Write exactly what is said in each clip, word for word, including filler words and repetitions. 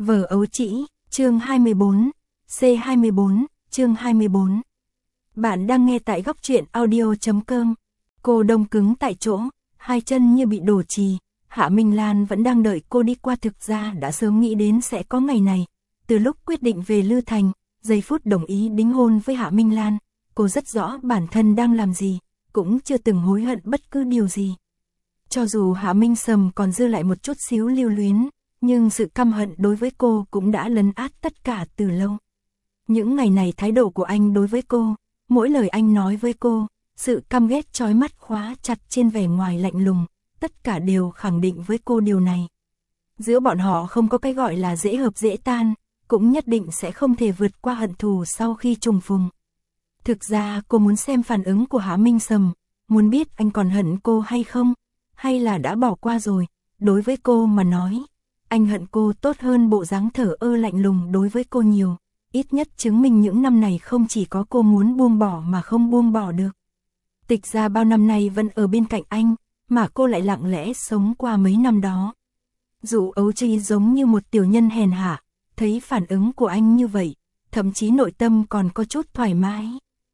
Vở ấu trĩ, chương hai mươi bốn, C hai mươi bốn, chương hai mươi bốn. Bạn đang nghe tại góc truyện audio.com. Cô đông cứng tại chỗ, hai chân như bị đổ trì. Hạ Minh Lan vẫn đang đợi cô đi qua, thực ra đã sớm nghĩ đến sẽ có ngày này. Từ lúc quyết định về Lư Thành, giây phút đồng ý đính hôn với Hạ Minh Lan, cô rất rõ bản thân đang làm gì, cũng chưa từng hối hận bất cứ điều gì. Cho dù Hạ Minh Sầm còn dư lại một chút xíu lưu luyến, nhưng sự căm hận đối với cô cũng đã lấn át tất cả từ lâu. Những ngày này thái độ của anh đối với cô, mỗi lời anh nói với cô, sự căm ghét chói mắt khóa chặt trên vẻ ngoài lạnh lùng, tất cả đều khẳng định với cô điều này. Giữa bọn họ không có cái gọi là dễ hợp dễ tan, cũng nhất định sẽ không thể vượt qua hận thù sau khi trùng phùng. Thực ra cô muốn xem phản ứng của Hạ Minh Sầm, muốn biết anh còn hận cô hay không, hay là đã bỏ qua rồi. Đối với cô mà nói, anh hận cô tốt hơn bộ dáng thờ ơ lạnh lùng đối với cô nhiều, ít nhất chứng minh những năm này không chỉ có cô muốn buông bỏ mà không buông bỏ được. Tịch ra bao năm nay vẫn ở bên cạnh anh, mà cô lại lặng lẽ sống qua mấy năm đó. Dụ Ấu Tri giống như một tiểu nhân hèn hạ, thấy phản ứng của anh như vậy, thậm chí nội tâm còn có chút thoải mái.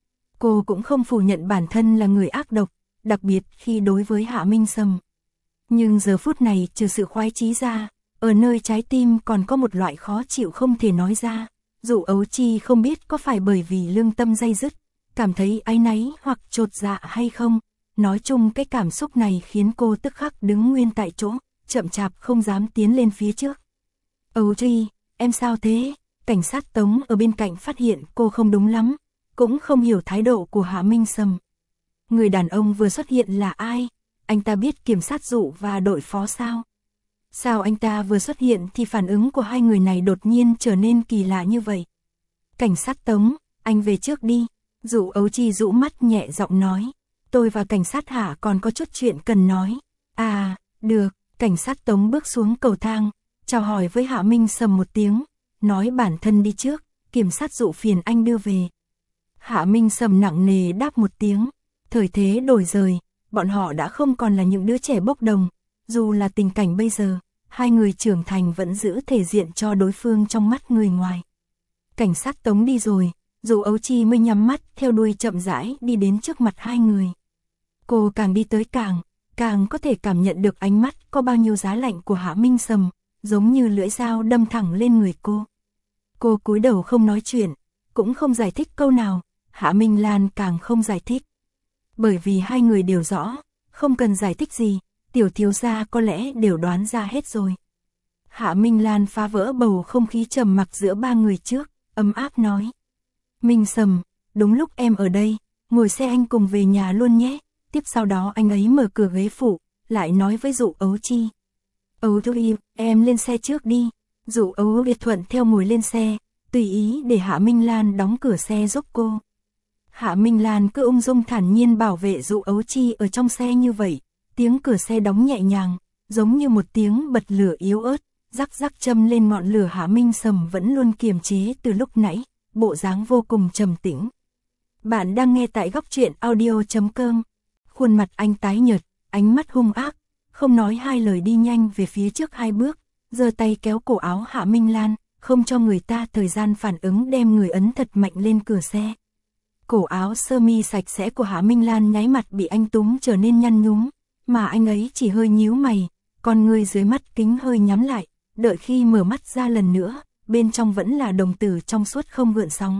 Cô cũng không phủ nhận bản thân là người ác độc, đặc biệt khi đối với Hạ Minh Sầm. Nhưng giờ phút này trừ sự khoái chí ra, ở nơi trái tim còn có một loại khó chịu không thể nói ra. Dụ Ấu Tri không biết có phải bởi vì lương tâm day dứt, cảm thấy áy náy hoặc chột dạ hay không. Nói chung cái cảm xúc này khiến cô tức khắc đứng nguyên tại chỗ, chậm chạp không dám tiến lên phía trước. Ấu Tri, em sao thế? Cảnh sát Tống ở bên cạnh phát hiện cô không đúng lắm, cũng không hiểu thái độ của Hạ Minh Sầm. Người đàn ông vừa xuất hiện là ai? Anh ta biết kiểm sát Dụ và đội phó sao? Sao anh ta vừa xuất hiện thì phản ứng của hai người này đột nhiên trở nên kỳ lạ như vậy? Cảnh sát Tống, anh về trước đi. Dụ Ấu Tri rũ mắt nhẹ giọng nói. Tôi và cảnh sát Hạ còn có chút chuyện cần nói. À, được. Cảnh sát Tống bước xuống cầu thang, chào hỏi với Hạ Minh Sầm một tiếng, nói bản thân đi trước, kiểm sát Dụ phiền anh đưa về. Hạ Minh Sầm nặng nề đáp một tiếng. Thời thế đổi rời, bọn họ đã không còn là những đứa trẻ bốc đồng. Dù là tình cảnh bây giờ, hai người trưởng thành vẫn giữ thể diện cho đối phương trong mắt người ngoài. Cảnh sát Tống đi rồi, Dụ Ấu Tri mới nhắm mắt theo đuôi chậm rãi đi đến trước mặt hai người. Cô càng đi tới càng, càng có thể cảm nhận được ánh mắt có bao nhiêu giá lạnh của Hạ Minh Sầm, giống như lưỡi dao đâm thẳng lên người cô. Cô cúi đầu không nói chuyện, cũng không giải thích câu nào, Hạ Minh Lan càng không giải thích. Bởi vì hai người đều rõ, không cần giải thích gì, tiểu thiếu gia có lẽ đều đoán ra hết rồi. Hạ Minh Lan phá vỡ bầu không khí trầm mặc giữa ba người trước, ấm áp nói. Minh Sầm, đúng lúc em ở đây, ngồi xe anh cùng về nhà luôn nhé. Tiếp sau đó anh ấy mở cửa ghế phụ, lại nói với Dụ Ấu Tri. Ấu Tri, em lên xe trước đi. Dụ Ấu Tri thuận theo ngồi lên xe, tùy ý để Hạ Minh Lan đóng cửa xe giúp cô. Hạ Minh Lan cứ ung dung thản nhiên bảo vệ Dụ Ấu Tri ở trong xe như vậy. Tiếng cửa xe đóng nhẹ nhàng, giống như một tiếng bật lửa yếu ớt, rắc rắc châm lên ngọn lửa. Hạ Minh Sầm vẫn luôn kiềm chế từ lúc nãy, bộ dáng vô cùng trầm tĩnh. Bạn đang nghe tại góc truyện audio.com. Khuôn mặt anh tái nhợt, ánh mắt hung ác, không nói hai lời đi nhanh về phía trước hai bước, giơ tay kéo cổ áo Hạ Minh Lan, không cho người ta thời gian phản ứng đem người ấn thật mạnh lên cửa xe. Cổ áo sơ mi sạch sẽ của Hạ Minh Lan nháy mặt bị anh túm trở nên nhăn nhúm, mà anh ấy chỉ hơi nhíu mày, con người dưới mắt kính hơi nhắm lại, đợi khi mở mắt ra lần nữa, bên trong vẫn là đồng tử trong suốt không gợn sóng.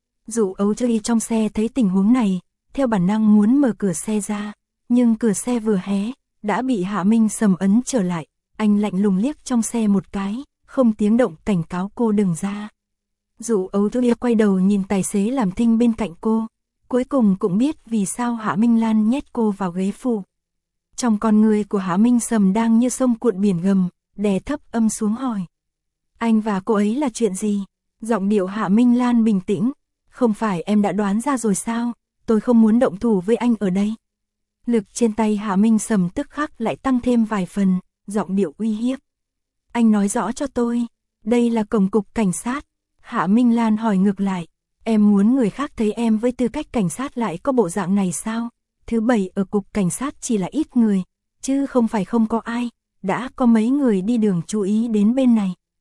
Dụ Ấu Tri trong xe thấy tình huống này, theo bản năng muốn mở cửa xe ra, nhưng cửa xe vừa hé, đã bị Hạ Minh Sầm ấn trở lại. Anh lạnh lùng liếc trong xe một cái, không tiếng động cảnh cáo cô đừng ra. Dụ Ấu Tri quay đầu nhìn tài xế làm thinh bên cạnh cô, cuối cùng cũng biết vì sao Hạ Minh Lan nhét cô vào ghế phụ. Trong con người của Hạ Minh Sầm đang như sông cuộn biển gầm, đè thấp âm xuống hỏi. Anh và cô ấy là chuyện gì? Giọng điệu Hạ Minh Lan bình tĩnh. Không phải em đã đoán ra rồi sao? Tôi không muốn động thủ với anh ở đây. Lực trên tay Hạ Minh Sầm tức khắc lại tăng thêm vài phần, giọng điệu uy hiếp. Anh nói rõ cho tôi, đây là cổng cục cảnh sát. Hạ Minh Lan hỏi ngược lại, em muốn người khác thấy em với tư cách cảnh sát lại có bộ dạng này sao? Thứ bảy ở cục cảnh sát chỉ là ít người, chứ không phải không có ai, đã có mấy người đi đường chú ý đến bên này.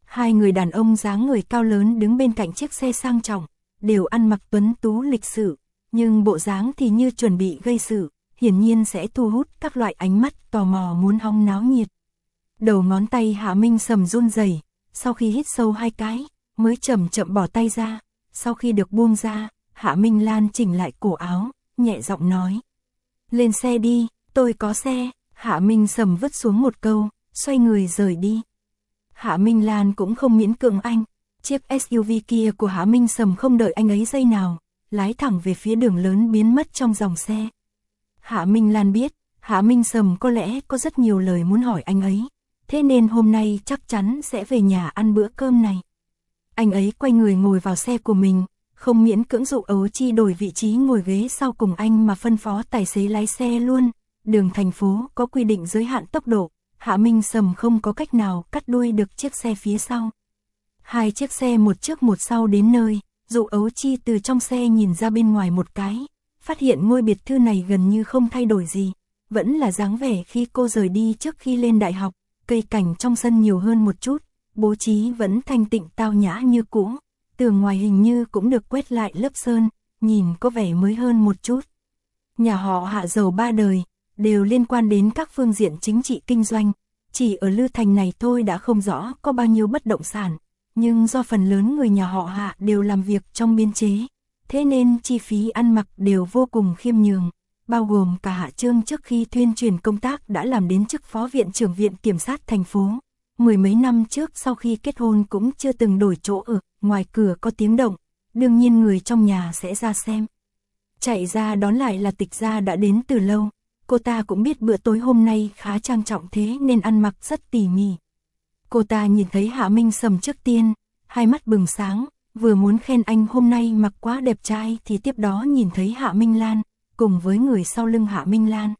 Hai người đàn ông dáng người cao lớn đứng bên cạnh chiếc xe sang trọng, đều ăn mặc tuấn tú lịch sự, nhưng bộ dáng thì như chuẩn bị gây sự, hiển nhiên sẽ thu hút các loại ánh mắt tò mò muốn hóng náo nhiệt. Đầu ngón tay Hạ Minh Sầm run rẩy, sau khi hít sâu hai cái, mới chậm chậm bỏ tay ra, sau khi được buông ra, Hạ Minh Lan chỉnh lại cổ áo, nhẹ giọng nói. Lên xe đi, tôi có xe. Hạ Minh Sầm vứt xuống một câu, xoay người rời đi. Hạ Minh Lan cũng không miễn cưỡng anh, chiếc ét u vê kia của Hạ Minh Sầm không đợi anh ấy giây nào, lái thẳng về phía đường lớn biến mất trong dòng xe. Hạ Minh Lan biết, Hạ Minh Sầm có lẽ có rất nhiều lời muốn hỏi anh ấy, thế nên hôm nay chắc chắn sẽ về nhà ăn bữa cơm này. Anh ấy quay người ngồi vào xe của mình, không miễn cưỡng dụ Ấu Chi đổi vị trí ngồi ghế sau cùng anh mà phân phó tài xế lái xe luôn. Đường thành phố có quy định giới hạn tốc độ, Hạ Minh Sầm không có cách nào cắt đuôi được chiếc xe phía sau. Hai chiếc xe một trước một sau đến nơi, dụ Ấu Chi từ trong xe nhìn ra bên ngoài một cái, phát hiện ngôi biệt thự này gần như không thay đổi gì, vẫn là dáng vẻ khi cô rời đi trước khi lên đại học, cây cảnh trong sân nhiều hơn một chút, bố trí vẫn thanh tịnh tao nhã như cũ, tường ngoài hình như cũng được quét lại lớp sơn, nhìn có vẻ mới hơn một chút. Nhà họ Hạ giàu ba đời, đều liên quan đến các phương diện chính trị kinh doanh, chỉ ở Lư Thành này thôi đã không rõ có bao nhiêu bất động sản, nhưng do phần lớn người nhà họ Hạ đều làm việc trong biên chế, thế nên chi phí ăn mặc đều vô cùng khiêm nhường, bao gồm cả Hạ Trương trước khi thuyên chuyển công tác đã làm đến chức phó viện trưởng viện kiểm sát thành phố. Mười mấy năm trước sau khi kết hôn cũng chưa từng đổi chỗ ở, ngoài cửa có tiếng động, đương nhiên người trong nhà sẽ ra xem. Chạy ra đón lại là Tịch Gia đã đến từ lâu, cô ta cũng biết bữa tối hôm nay khá trang trọng thế nên ăn mặc rất tỉ mỉ. Cô ta nhìn thấy Hạ Minh Sầm trước tiên, hai mắt bừng sáng, vừa muốn khen anh hôm nay mặc quá đẹp trai thì tiếp đó nhìn thấy Hạ Minh Lan, cùng với người sau lưng Hạ Minh Lan.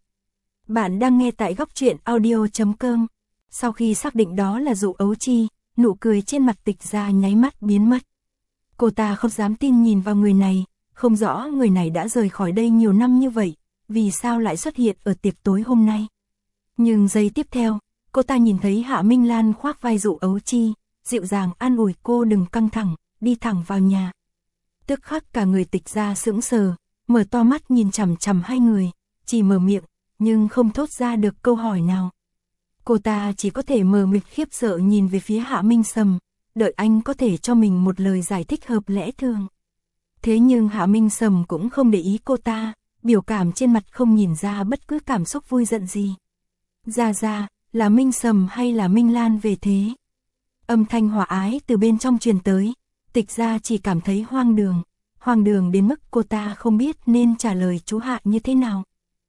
Bạn đang nghe tại góc truyện audio chấm com. Sau khi xác định đó là dụ Ấu Chi, nụ cười trên mặt Tịch Gia nháy mắt biến mất. Cô ta không dám tin nhìn vào người này, không rõ người này đã rời khỏi đây nhiều năm như vậy, vì sao lại xuất hiện ở tiệc tối hôm nay. Nhưng giây tiếp theo, cô ta nhìn thấy Hạ Minh Lan khoác vai dụ Ấu Chi, dịu dàng an ủi cô đừng căng thẳng, đi thẳng vào nhà. Tức khắc cả người Tịch Gia sững sờ, mở to mắt nhìn chằm chằm hai người, chỉ mở miệng, nhưng không thốt ra được câu hỏi nào. Cô ta chỉ có thể mờ mịt khiếp sợ nhìn về phía Hạ Minh Sầm, đợi anh có thể cho mình một lời giải thích hợp lẽ thường. Thế nhưng Hạ Minh Sầm cũng không để ý cô ta, biểu cảm trên mặt không nhìn ra bất cứ cảm xúc vui giận gì. Ra ra, là Minh Sầm hay là Minh Lan về thế? Âm thanh hòa ái từ bên trong truyền tới, Tịch Gia chỉ cảm thấy hoang đường, hoang đường đến mức cô ta không biết nên trả lời chú Hạ như thế nào.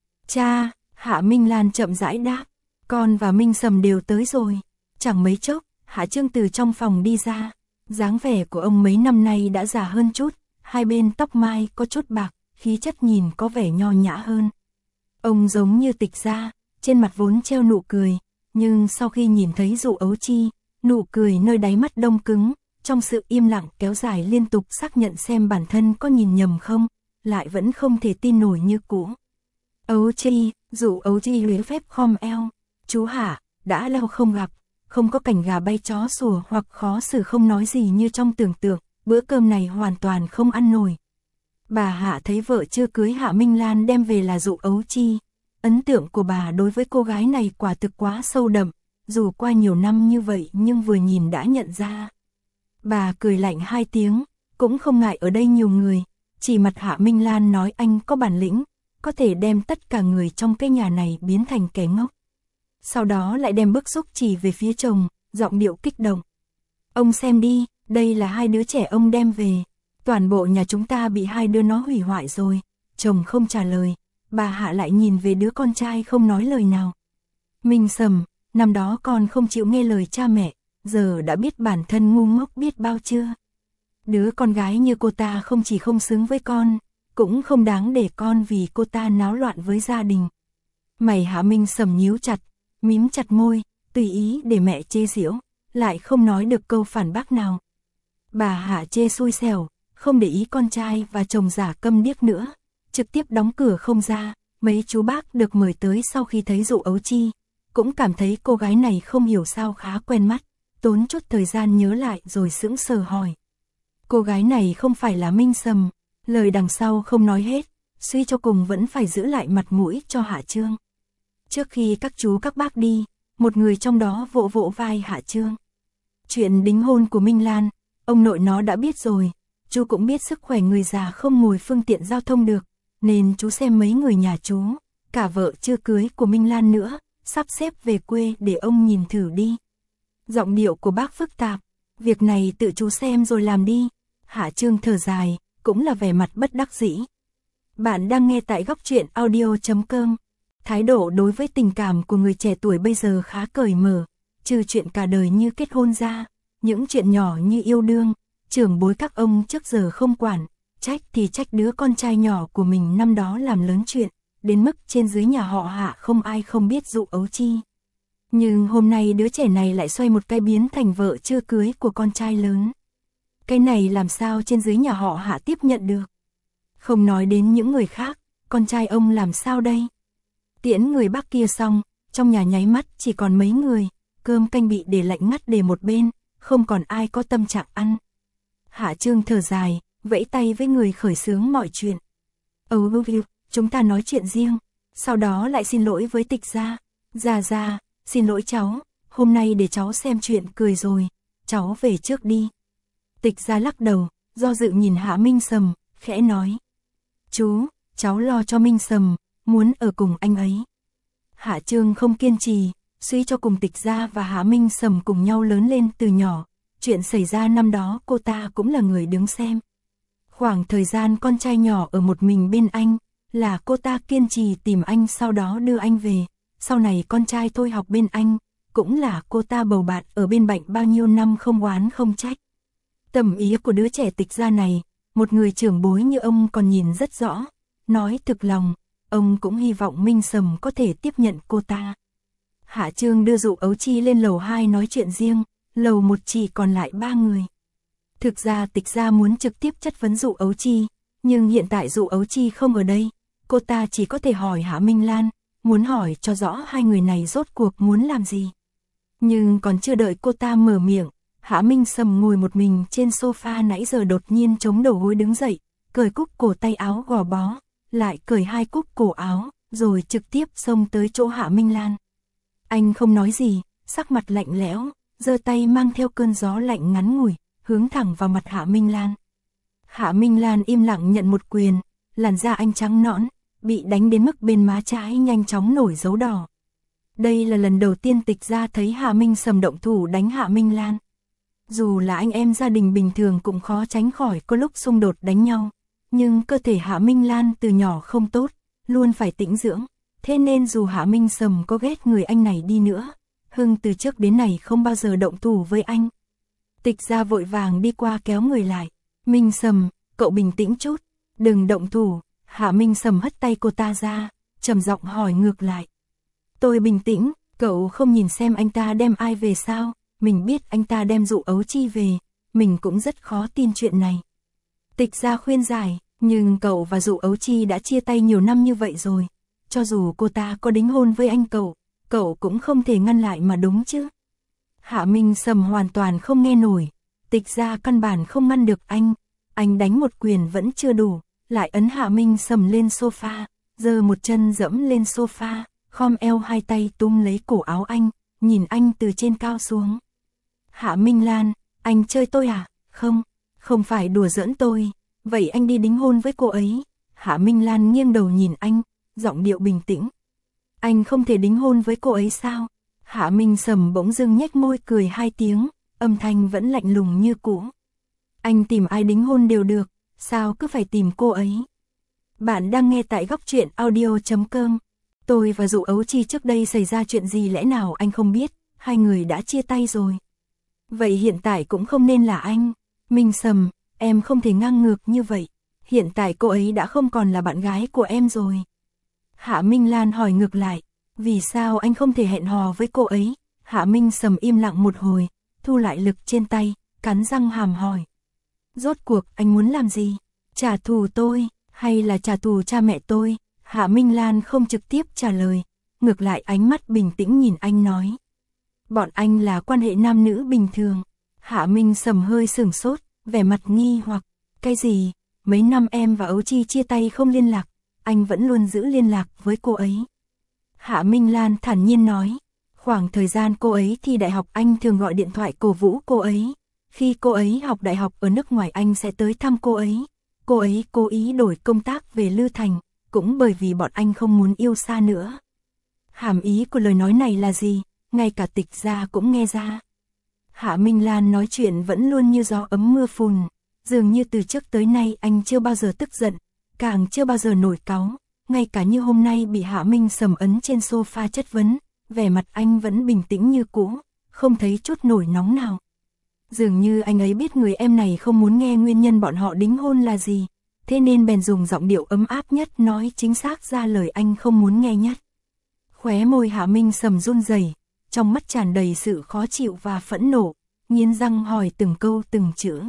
Cha, Hạ Minh Lan chậm rãi đáp, con và Minh Sầm đều tới rồi. Chẳng mấy chốc, Hạ Trương từ trong phòng đi ra, dáng vẻ của ông mấy năm nay đã già hơn chút, hai bên tóc mai có chút bạc, khí chất nhìn có vẻ nho nhã hơn. Ông giống như Tịch Gia, trên mặt vốn treo nụ cười, nhưng sau khi nhìn thấy dụ Ấu Chi, nụ cười nơi đáy mắt đông cứng, trong sự im lặng kéo dài liên tục xác nhận xem bản thân có nhìn nhầm không, lại vẫn không thể tin nổi như cũ. Ấu Chi, dụ Ấu Chi luyến phép khom eo, chú Hạ, đã lâu không gặp, không có cảnh gà bay chó sủa hoặc khó xử không nói gì như trong tưởng tượng, bữa cơm này hoàn toàn không ăn nổi. Bà Hạ thấy vợ chưa cưới Hạ Minh Lan đem về là dụ Ấu Chi, ấn tượng của bà đối với cô gái này quả thực quá sâu đậm, dù qua nhiều năm như vậy nhưng vừa nhìn đã nhận ra. Bà cười lạnh hai tiếng, cũng không ngại ở đây nhiều người, chỉ mặt Hạ Minh Lan nói anh có bản lĩnh, có thể đem tất cả người trong cái nhà này biến thành kẻ ngốc. Sau đó lại đem bức xúc chỉ về phía chồng, giọng điệu kích động. Ông xem đi, đây là hai đứa trẻ ông đem về, toàn bộ nhà chúng ta bị hai đứa nó hủy hoại rồi. Chồng không trả lời, bà Hạ lại nhìn về đứa con trai không nói lời nào. Minh Sầm, năm đó con không chịu nghe lời cha mẹ, giờ đã biết bản thân ngu ngốc biết bao chưa? Đứa con gái như cô ta không chỉ không xứng với con, cũng không đáng để con vì cô ta náo loạn với gia đình. Mày Hạ Minh Sầm nhíu chặt, mím chặt môi, tùy ý để mẹ chê giễu, lại không nói được câu phản bác nào. Bà Hạ chê xui xẻo, không để ý con trai và chồng giả câm điếc nữa, trực tiếp đóng cửa không ra. Mấy chú bác được mời tới sau khi thấy dụ Ấu Chi, cũng cảm thấy cô gái này không hiểu sao khá quen mắt, tốn chút thời gian nhớ lại rồi sững sờ hỏi. Cô gái này không phải là Minh Sầm, lời đằng sau không nói hết, suy cho cùng vẫn phải giữ lại mặt mũi cho Hạ Trương. Trước khi các chú các bác đi, một người trong đó vỗ vỗ vai Hạ Trương. Chuyện đính hôn của Minh Lan, ông nội nó đã biết rồi, chú cũng biết sức khỏe người già không ngồi phương tiện giao thông được, nên chú xem mấy người nhà chú, cả vợ chưa cưới của Minh Lan nữa, sắp xếp về quê để ông nhìn thử đi. Giọng điệu của bác phức tạp, việc này tự chú xem rồi làm đi. Hạ Trương thở dài, cũng là vẻ mặt bất đắc dĩ. Bạn đang nghe tại góc truyện audio chấm com. Thái độ đối với tình cảm của người trẻ tuổi bây giờ khá cởi mở, trừ chuyện cả đời như kết hôn ra, những chuyện nhỏ như yêu đương, trưởng bối các ông trước giờ không quản, trách thì trách đứa con trai nhỏ của mình năm đó làm lớn chuyện, đến mức trên dưới nhà họ Hạ không ai không biết dụ ấu chi. Nhưng hôm nay đứa trẻ này lại xoay một cái biến thành vợ chưa cưới của con trai lớn. Cái này làm sao trên dưới nhà họ Hạ tiếp nhận được? Không nói đến những người khác, con trai ông làm sao đây? Tiễn người bác kia xong, trong nhà nháy mắt chỉ còn mấy người, cơm canh bị để lạnh ngắt để một bên, không còn ai có tâm trạng ăn. Hạ Trương thở dài, vẫy tay với người khởi xướng mọi chuyện. Oh, chúng ta nói chuyện riêng, sau đó lại xin lỗi với Tịch gia. Gia Gia, xin lỗi cháu, hôm nay để cháu xem chuyện cười rồi, cháu về trước đi. Tịch gia lắc đầu, do dự nhìn Hạ Minh Sầm, khẽ nói. Chú, cháu lo cho Minh Sầm, muốn ở cùng anh ấy. Hạ Trương không kiên trì, suy cho cùng Tịch gia và Hạ Minh Sầm cùng nhau lớn lên từ nhỏ, chuyện xảy ra năm đó cô ta cũng là người đứng xem. Khoảng thời gian con trai nhỏ ở một mình bên anh, là cô ta kiên trì tìm anh sau đó đưa anh về, sau này con trai thôi học bên anh, cũng là cô ta bầu bạn ở bên Bệnh bao nhiêu năm không oán không trách. Tầm ý của đứa trẻ Tịch gia này, một người trưởng bối như ông còn nhìn rất rõ, nói thực lòng, ông cũng hy vọng Minh Sầm có thể tiếp nhận cô ta. Hạ Trương đưa dụ ấu chi lên lầu hai nói chuyện riêng, lầu một chỉ còn lại ba người. Thực ra Tịch gia muốn trực tiếp chất vấn dụ ấu chi, nhưng hiện tại dụ ấu chi không ở đây, cô ta chỉ có thể hỏi Hạ Minh Lan, muốn hỏi cho rõ hai người này rốt cuộc muốn làm gì. Nhưng còn chưa đợi cô ta mở miệng, Hạ Minh Sầm ngồi một mình trên sofa nãy giờ đột nhiên chống đầu gối đứng dậy, cởi cúc cổ tay áo gò bó, lại cởi hai cúc cổ áo, rồi trực tiếp xông tới chỗ Hạ Minh Lan. Anh không nói gì, sắc mặt lạnh lẽo, giơ tay mang theo cơn gió lạnh ngắn ngủi, hướng thẳng vào mặt Hạ Minh Lan. Hạ Minh Lan im lặng nhận một quyền, làn da anh trắng nõn, bị đánh đến mức bên má trái nhanh chóng nổi dấu đỏ. Đây là lần đầu tiên Tịch gia thấy Hạ Minh Sầm động thủ đánh Hạ Minh Lan. Dù là anh em gia đình bình thường cũng khó tránh khỏi có lúc xung đột đánh nhau, nhưng cơ thể Hạ Minh Lan từ nhỏ không tốt, luôn phải tĩnh dưỡng, thế nên dù Hạ Minh Sầm có ghét người anh này đi nữa, Hưng từ trước đến nay không bao giờ động thủ với anh. Tịch gia vội vàng đi qua kéo người lại. Minh Sầm, cậu bình tĩnh chút, đừng động thủ. Hạ Minh Sầm hất tay cô ta ra, trầm giọng hỏi ngược lại. Tôi bình tĩnh, cậu không nhìn xem anh ta đem ai về sao? Mình biết anh ta đem dụ ấu chi về, mình cũng rất khó tin chuyện này. Tịch gia khuyên giải, nhưng cậu và dụ ấu chi đã chia tay nhiều năm như vậy rồi. Cho dù cô ta có đính hôn với anh cậu, cậu cũng không thể ngăn lại mà đúng chứ. Hạ Minh Sầm hoàn toàn không nghe nổi, Tịch gia căn bản không ngăn được anh. Anh đánh một quyền vẫn chưa đủ, lại ấn Hạ Minh Sầm lên sofa, giơ một chân dẫm lên sofa, khom eo hai tay túm lấy cổ áo anh, nhìn anh từ trên cao xuống. Hạ Minh Lan, anh chơi tôi à? Không, không phải đùa giỡn tôi, vậy anh đi đính hôn với cô ấy. Hạ Minh Lan nghiêng đầu nhìn anh, giọng điệu bình tĩnh. Anh không thể đính hôn với cô ấy sao? Hạ Minh Sầm bỗng dưng nhếch môi cười hai tiếng, âm thanh vẫn lạnh lùng như cũ. Anh tìm ai đính hôn đều được, sao cứ phải tìm cô ấy? Bạn đang nghe tại góc truyện audio chấm com. Tôi và dụ ấu chi trước đây xảy ra chuyện gì lẽ nào anh không biết, hai người đã chia tay rồi. Vậy hiện tại cũng không nên là anh. Minh Sầm, em không thể ngang ngược như vậy. Hiện tại cô ấy đã không còn là bạn gái của em rồi. Hạ Minh Lan hỏi ngược lại, vì sao anh không thể hẹn hò với cô ấy? Hạ Minh Sầm im lặng một hồi, thu lại lực trên tay, cắn răng hàm hỏi. Rốt cuộc anh muốn làm gì? Trả thù tôi, hay là trả thù cha mẹ tôi? Hạ Minh Lan không trực tiếp trả lời, ngược lại ánh mắt bình tĩnh nhìn anh nói. Bọn anh là quan hệ nam nữ bình thường. Hạ Minh Sầm hơi sửng sốt, vẻ mặt nghi hoặc, cái gì, mấy năm em và Ấu Chi chia tay không liên lạc, anh vẫn luôn giữ liên lạc với cô ấy. Hạ Minh Lan thản nhiên nói, khoảng thời gian cô ấy thi đại học anh thường gọi điện thoại cổ vũ cô ấy. Khi cô ấy học đại học ở nước ngoài anh sẽ tới thăm cô ấy. Cô ấy cố ý đổi công tác về Lư Thành, cũng bởi vì bọn anh không muốn yêu xa nữa. Hàm ý của lời nói này là gì, ngay cả Tịch Gia cũng nghe ra. Hạ Minh Lan nói chuyện vẫn luôn như gió ấm mưa phùn, dường như từ trước tới nay anh chưa bao giờ tức giận, càng chưa bao giờ nổi cáu, ngay cả như hôm nay bị Hạ Minh Sầm ấn trên sofa chất vấn, vẻ mặt anh vẫn bình tĩnh như cũ, không thấy chút nổi nóng nào. Dường như anh ấy biết người em này không muốn nghe nguyên nhân bọn họ đính hôn là gì, thế nên bèn dùng giọng điệu ấm áp nhất nói chính xác ra lời anh không muốn nghe nhất. Khóe môi Hạ Minh Sầm run rẩy, trong mắt tràn đầy sự khó chịu và phẫn nộ, nghiến răng hỏi từng câu từng chữ.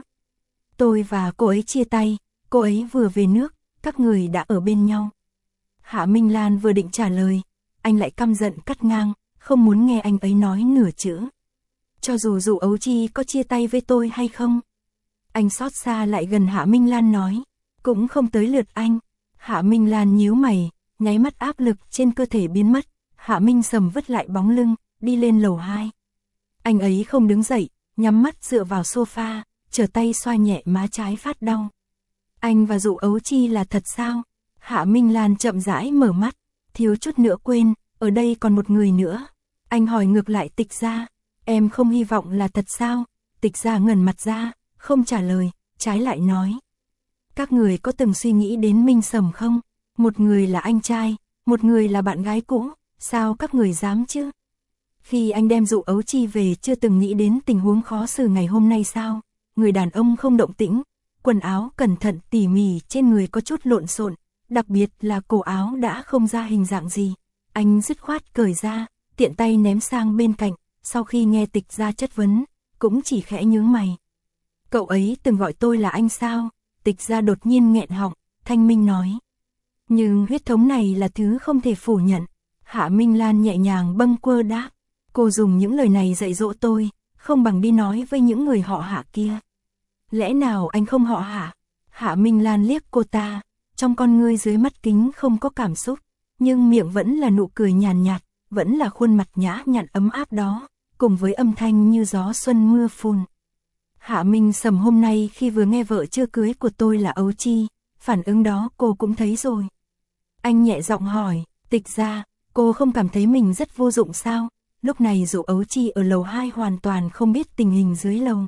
Tôi và cô ấy chia tay, cô ấy vừa về nước, các người đã ở bên nhau. Hạ Minh Lan vừa định trả lời, anh lại căm giận cắt ngang, không muốn nghe anh ấy nói nửa chữ. Cho dù dù Ấu Chi có chia tay với tôi hay không. Anh xót xa lại gần Hạ Minh Lan nói, cũng không tới lượt anh. Hạ Minh Lan nhíu mày, nháy mắt áp lực trên cơ thể biến mất. Hạ Minh Sầm vứt lại bóng lưng, đi lên lầu hai. Anh ấy không đứng dậy, nhắm mắt dựa vào sofa, trở tay xoa nhẹ má trái phát đau. Anh và Dụ Ấu Chi là thật sao? Hạ Minh Lan chậm rãi mở mắt, thiếu chút nữa quên, ở đây còn một người nữa. Anh hỏi ngược lại Tịch Gia, em không hy vọng là thật sao? Tịch Gia ngẩn mặt ra, không trả lời, trái lại nói. Các người có từng suy nghĩ đến Minh Sầm không? Một người là anh trai, một người là bạn gái cũ, sao các người dám chứ? Khi anh đem Dụ Ấu Chi về chưa từng nghĩ đến tình huống khó xử ngày hôm nay sao? Người đàn ông không động tĩnh, quần áo cẩn thận tỉ mỉ trên người có chút lộn xộn, đặc biệt là cổ áo đã không ra hình dạng gì. Anh dứt khoát cởi ra, tiện tay ném sang bên cạnh, sau khi nghe Tịch Gia chất vấn, cũng chỉ khẽ nhướng mày. Cậu ấy từng gọi tôi là anh sao? Tịch Gia đột nhiên nghẹn họng, thanh minh nói. Nhưng huyết thống này là thứ không thể phủ nhận. Hạ Minh Lan nhẹ nhàng bâng quơ đáp. Cô dùng những lời này dạy dỗ tôi, không bằng đi nói với những người họ Hạ kia. Lẽ nào anh không họ Hạ? Hạ Minh Lan liếc cô ta, trong con ngươi dưới mắt kính không có cảm xúc, nhưng miệng vẫn là nụ cười nhàn nhạt, vẫn là khuôn mặt nhã nhặn ấm áp đó, cùng với âm thanh như gió xuân mưa phùn. Hạ Minh Sầm hôm nay khi vừa nghe vợ chưa cưới của tôi là Ấu Chi, phản ứng đó cô cũng thấy rồi. Anh nhẹ giọng hỏi, Tịch Gia, cô không cảm thấy mình rất vô dụng sao? Lúc này Dụ Ấu Chi ở lầu hai hoàn toàn không biết tình hình dưới lầu.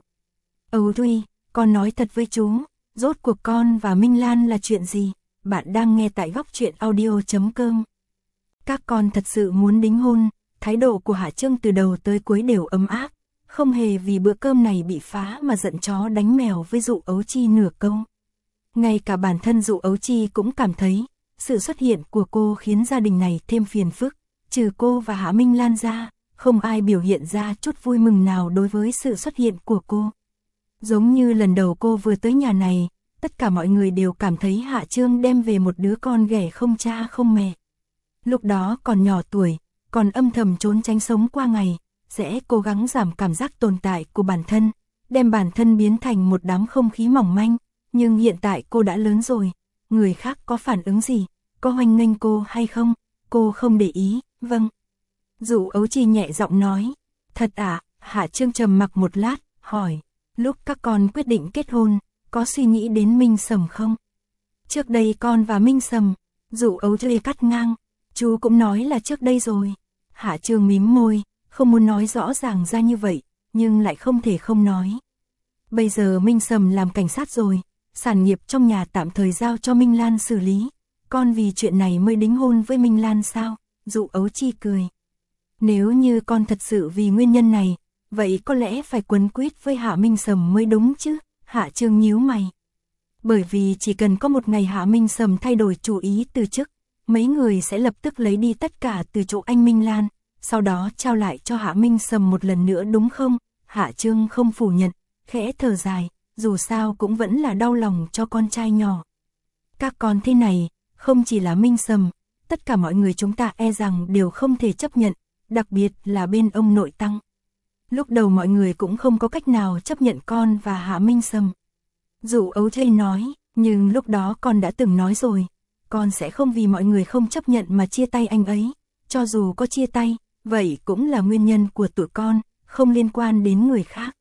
Ấu Thuy, con nói thật với chú, rốt cuộc con và Minh Lan là chuyện gì? Bạn đang nghe tại góc truyện audio chấm com. Các con thật sự muốn đính hôn, thái độ của Hạ Trương từ đầu tới cuối đều ấm áp, không hề vì bữa cơm này bị phá mà giận chó đánh mèo với Dụ Ấu Chi nửa câu. Ngay cả bản thân Dụ Ấu Chi cũng cảm thấy, sự xuất hiện của cô khiến gia đình này thêm phiền phức, trừ cô và Hạ Minh Lan ra, không ai biểu hiện ra chút vui mừng nào đối với sự xuất hiện của cô. Giống như lần đầu cô vừa tới nhà này, tất cả mọi người đều cảm thấy Hạ Trương đem về một đứa con ghẻ không cha không mẹ. Lúc đó còn nhỏ tuổi, còn âm thầm trốn tránh sống qua ngày, sẽ cố gắng giảm cảm giác tồn tại của bản thân, đem bản thân biến thành một đám không khí mỏng manh, nhưng hiện tại cô đã lớn rồi, người khác có phản ứng gì, có hoan nghênh cô hay không, cô không để ý, vâng. Dụ Ấu Chi nhẹ giọng nói, thật ạ, à? Hạ Trương trầm mặc một lát, hỏi, lúc các con quyết định kết hôn, có suy nghĩ đến Minh Sầm không? Trước đây con và Minh Sầm, Dụ Ấu Chi cắt ngang, chú cũng nói là trước đây rồi. Hạ Trương mím môi, không muốn nói rõ ràng ra như vậy, nhưng lại không thể không nói. Bây giờ Minh Sầm làm cảnh sát rồi, sản nghiệp trong nhà tạm thời giao cho Minh Lan xử lý, con vì chuyện này mới đính hôn với Minh Lan sao? Dụ Ấu Chi cười. Nếu như con thật sự vì nguyên nhân này, vậy có lẽ phải quấn quýt với Hạ Minh Sầm mới đúng chứ? Hạ Trương nhíu mày. Bởi vì chỉ cần có một ngày Hạ Minh Sầm thay đổi chủ ý từ chức, mấy người sẽ lập tức lấy đi tất cả từ chỗ anh Minh Lan, sau đó trao lại cho Hạ Minh Sầm một lần nữa đúng không? Hạ Trương không phủ nhận, khẽ thở dài, dù sao cũng vẫn là đau lòng cho con trai nhỏ. Các con thế này, không chỉ là Minh Sầm, tất cả mọi người chúng ta e rằng đều không thể chấp nhận, đặc biệt là bên ông nội Tăng. Lúc đầu mọi người cũng không có cách nào chấp nhận con và Hạ Minh Sầm. Dụ Ấu Trây nói, nhưng lúc đó con đã từng nói rồi, con sẽ không vì mọi người không chấp nhận mà chia tay anh ấy, cho dù có chia tay, vậy cũng là nguyên nhân của tụi con, không liên quan đến người khác.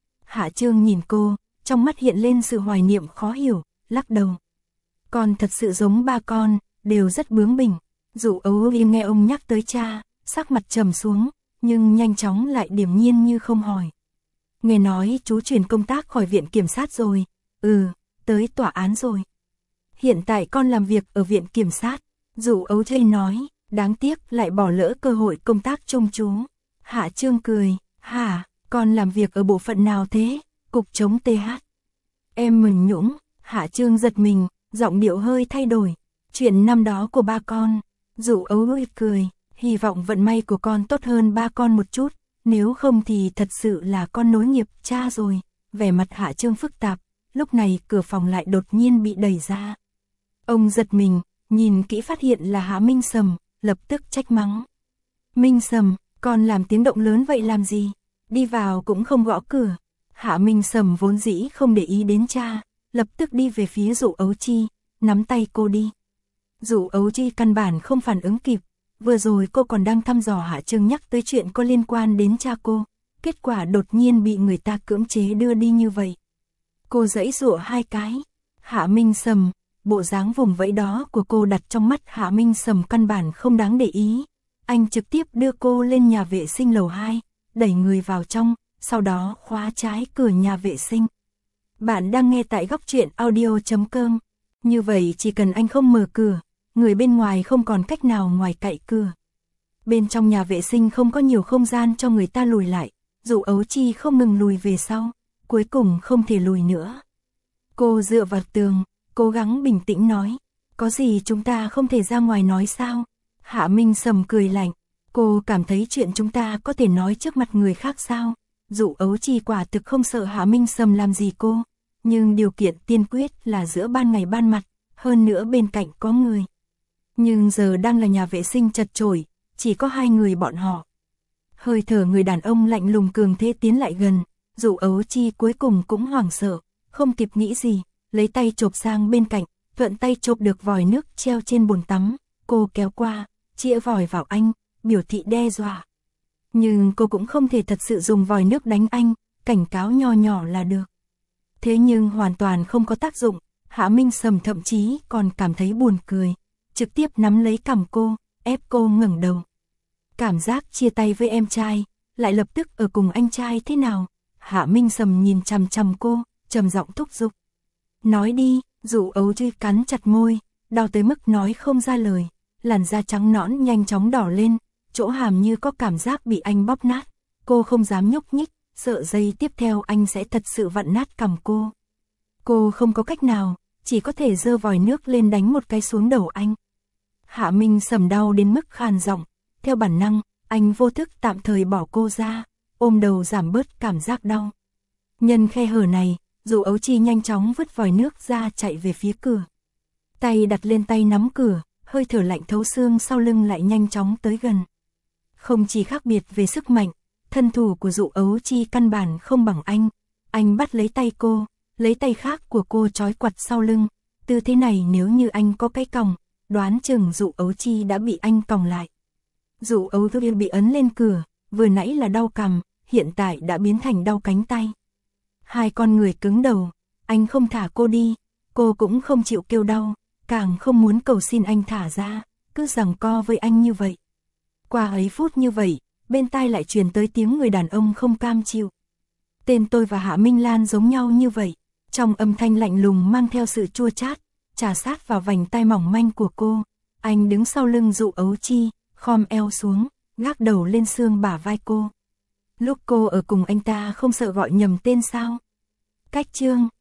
Hạ Trương nhìn cô, trong mắt hiện lên sự hoài niệm khó hiểu, lắc đầu. Con thật sự giống ba con, đều rất bướng bỉnh. Dụ Ấu Trây nghe ông nhắc tới cha, sắc mặt trầm xuống, nhưng nhanh chóng lại điềm nhiên như không hỏi. Nghe nói chú chuyển công tác khỏi viện kiểm sát rồi. Ừ, tới tòa án rồi. Hiện tại con làm việc ở viện kiểm sát. Dụ Ấu Trây nói, đáng tiếc lại bỏ lỡ cơ hội công tác trông chú. Hạ Trương cười, hả, con làm việc ở bộ phận nào thế? Cục chống tê hát. Em mừng nhũng. Hạ Trương giật mình, giọng điệu hơi thay đổi. Chuyện năm đó của ba con. Dụ Ấu Trây cười, hy vọng vận may của con tốt hơn ba con một chút, nếu không thì thật sự là con nối nghiệp cha rồi. Vẻ mặt Hạ Trương phức tạp, lúc này cửa phòng lại đột nhiên bị đẩy ra. Ông giật mình, nhìn kỹ phát hiện là Hạ Minh Sầm, lập tức trách mắng. Minh Sầm, con làm tiếng động lớn vậy làm gì? Đi vào cũng không gõ cửa. Hạ Minh Sầm vốn dĩ không để ý đến cha, lập tức đi về phía Dụ Ấu Chi, nắm tay cô đi. Dụ Ấu Chi căn bản không phản ứng kịp, vừa rồi cô còn đang thăm dò Hạ Trương nhắc tới chuyện có liên quan đến cha cô, kết quả đột nhiên bị người ta cưỡng chế đưa đi như vậy. Cô giãy giụa hai cái. Hạ Minh Sầm, bộ dáng vùng vẫy đó của cô đặt trong mắt Hạ Minh Sầm căn bản không đáng để ý. Anh trực tiếp đưa cô lên nhà vệ sinh lầu hai, đẩy người vào trong, sau đó khóa trái cửa nhà vệ sinh. Bạn đang nghe tại góc truyện audio chấm com. Như vậy chỉ cần anh không mở cửa, người bên ngoài không còn cách nào ngoài cậy cửa. Bên trong nhà vệ sinh không có nhiều không gian cho người ta lùi lại, Dụ Ấu Chi không ngừng lùi về sau, cuối cùng không thể lùi nữa. Cô dựa vào tường, cố gắng bình tĩnh nói, có gì chúng ta không thể ra ngoài nói sao? Hạ Minh Sầm cười lạnh, cô cảm thấy chuyện chúng ta có thể nói trước mặt người khác sao? Dụ Ấu Chi quả thực không sợ Hạ Minh Sầm làm gì cô, nhưng điều kiện tiên quyết là giữa ban ngày ban mặt, hơn nữa bên cạnh có người. Nhưng giờ đang là nhà vệ sinh chật chội, chỉ có hai người bọn họ. Hơi thở người đàn ông lạnh lùng cường thế tiến lại gần, Dụ Ấu Chi cuối cùng cũng hoảng sợ, không kịp nghĩ gì, lấy tay chộp sang bên cạnh, thuận tay chộp được vòi nước treo trên bồn tắm, cô kéo qua, chĩa vòi vào anh, biểu thị đe dọa. Nhưng cô cũng không thể thật sự dùng vòi nước đánh anh, cảnh cáo nho nhỏ là được. Thế nhưng hoàn toàn không có tác dụng, Hạ Minh Sầm thậm chí còn cảm thấy buồn cười, trực tiếp nắm lấy cằm cô, ép cô ngẩng đầu. Cảm giác chia tay với em trai, lại lập tức ở cùng anh trai thế nào? Hạ Minh Sầm nhìn chằm chằm cô, trầm giọng thúc giục. Nói đi. Dụ Ấu Chi cắn chặt môi, đau tới mức nói không ra lời, làn da trắng nõn nhanh chóng đỏ lên, chỗ hàm như có cảm giác bị anh bóp nát, cô không dám nhúc nhích, sợ giây tiếp theo anh sẽ thật sự vặn nát cằm cô. Cô không có cách nào, chỉ có thể giơ vòi nước lên đánh một cái xuống đầu anh. Hạ Minh Sầm đau đến mức khàn giọng, theo bản năng, anh vô thức tạm thời bỏ cô ra, ôm đầu giảm bớt cảm giác đau. Nhân khe hở này, Dụ Ấu Chi nhanh chóng vứt vòi nước ra chạy về phía cửa. Tay đặt lên tay nắm cửa, hơi thở lạnh thấu xương sau lưng lại nhanh chóng tới gần. Không chỉ khác biệt về sức mạnh, thân thủ của Dụ Ấu Chi căn bản không bằng anh. Anh bắt lấy tay cô, lấy tay khác của cô trói quặt sau lưng. Tư thế này nếu như anh có cái còng, đoán chừng Dụ Ấu Chi đã bị anh còng lại. Dụ Ấu Chi bị ấn lên cửa, vừa nãy là đau cằm, hiện tại đã biến thành đau cánh tay. Hai con người cứng đầu, anh không thả cô đi, cô cũng không chịu kêu đau, càng không muốn cầu xin anh thả ra, cứ giằng co với anh như vậy. Qua ấy phút như vậy, bên tai lại truyền tới tiếng người đàn ông không cam chịu. Tên tôi và Hạ Minh Lan giống nhau như vậy, trong âm thanh lạnh lùng mang theo sự chua chát, trà sát vào vành tai mỏng manh của cô. Anh đứng sau lưng Dụ Ấu Chi, khom eo xuống, gác đầu lên xương bả vai cô. Lúc cô ở cùng anh ta không sợ gọi nhầm tên sao? Cách chương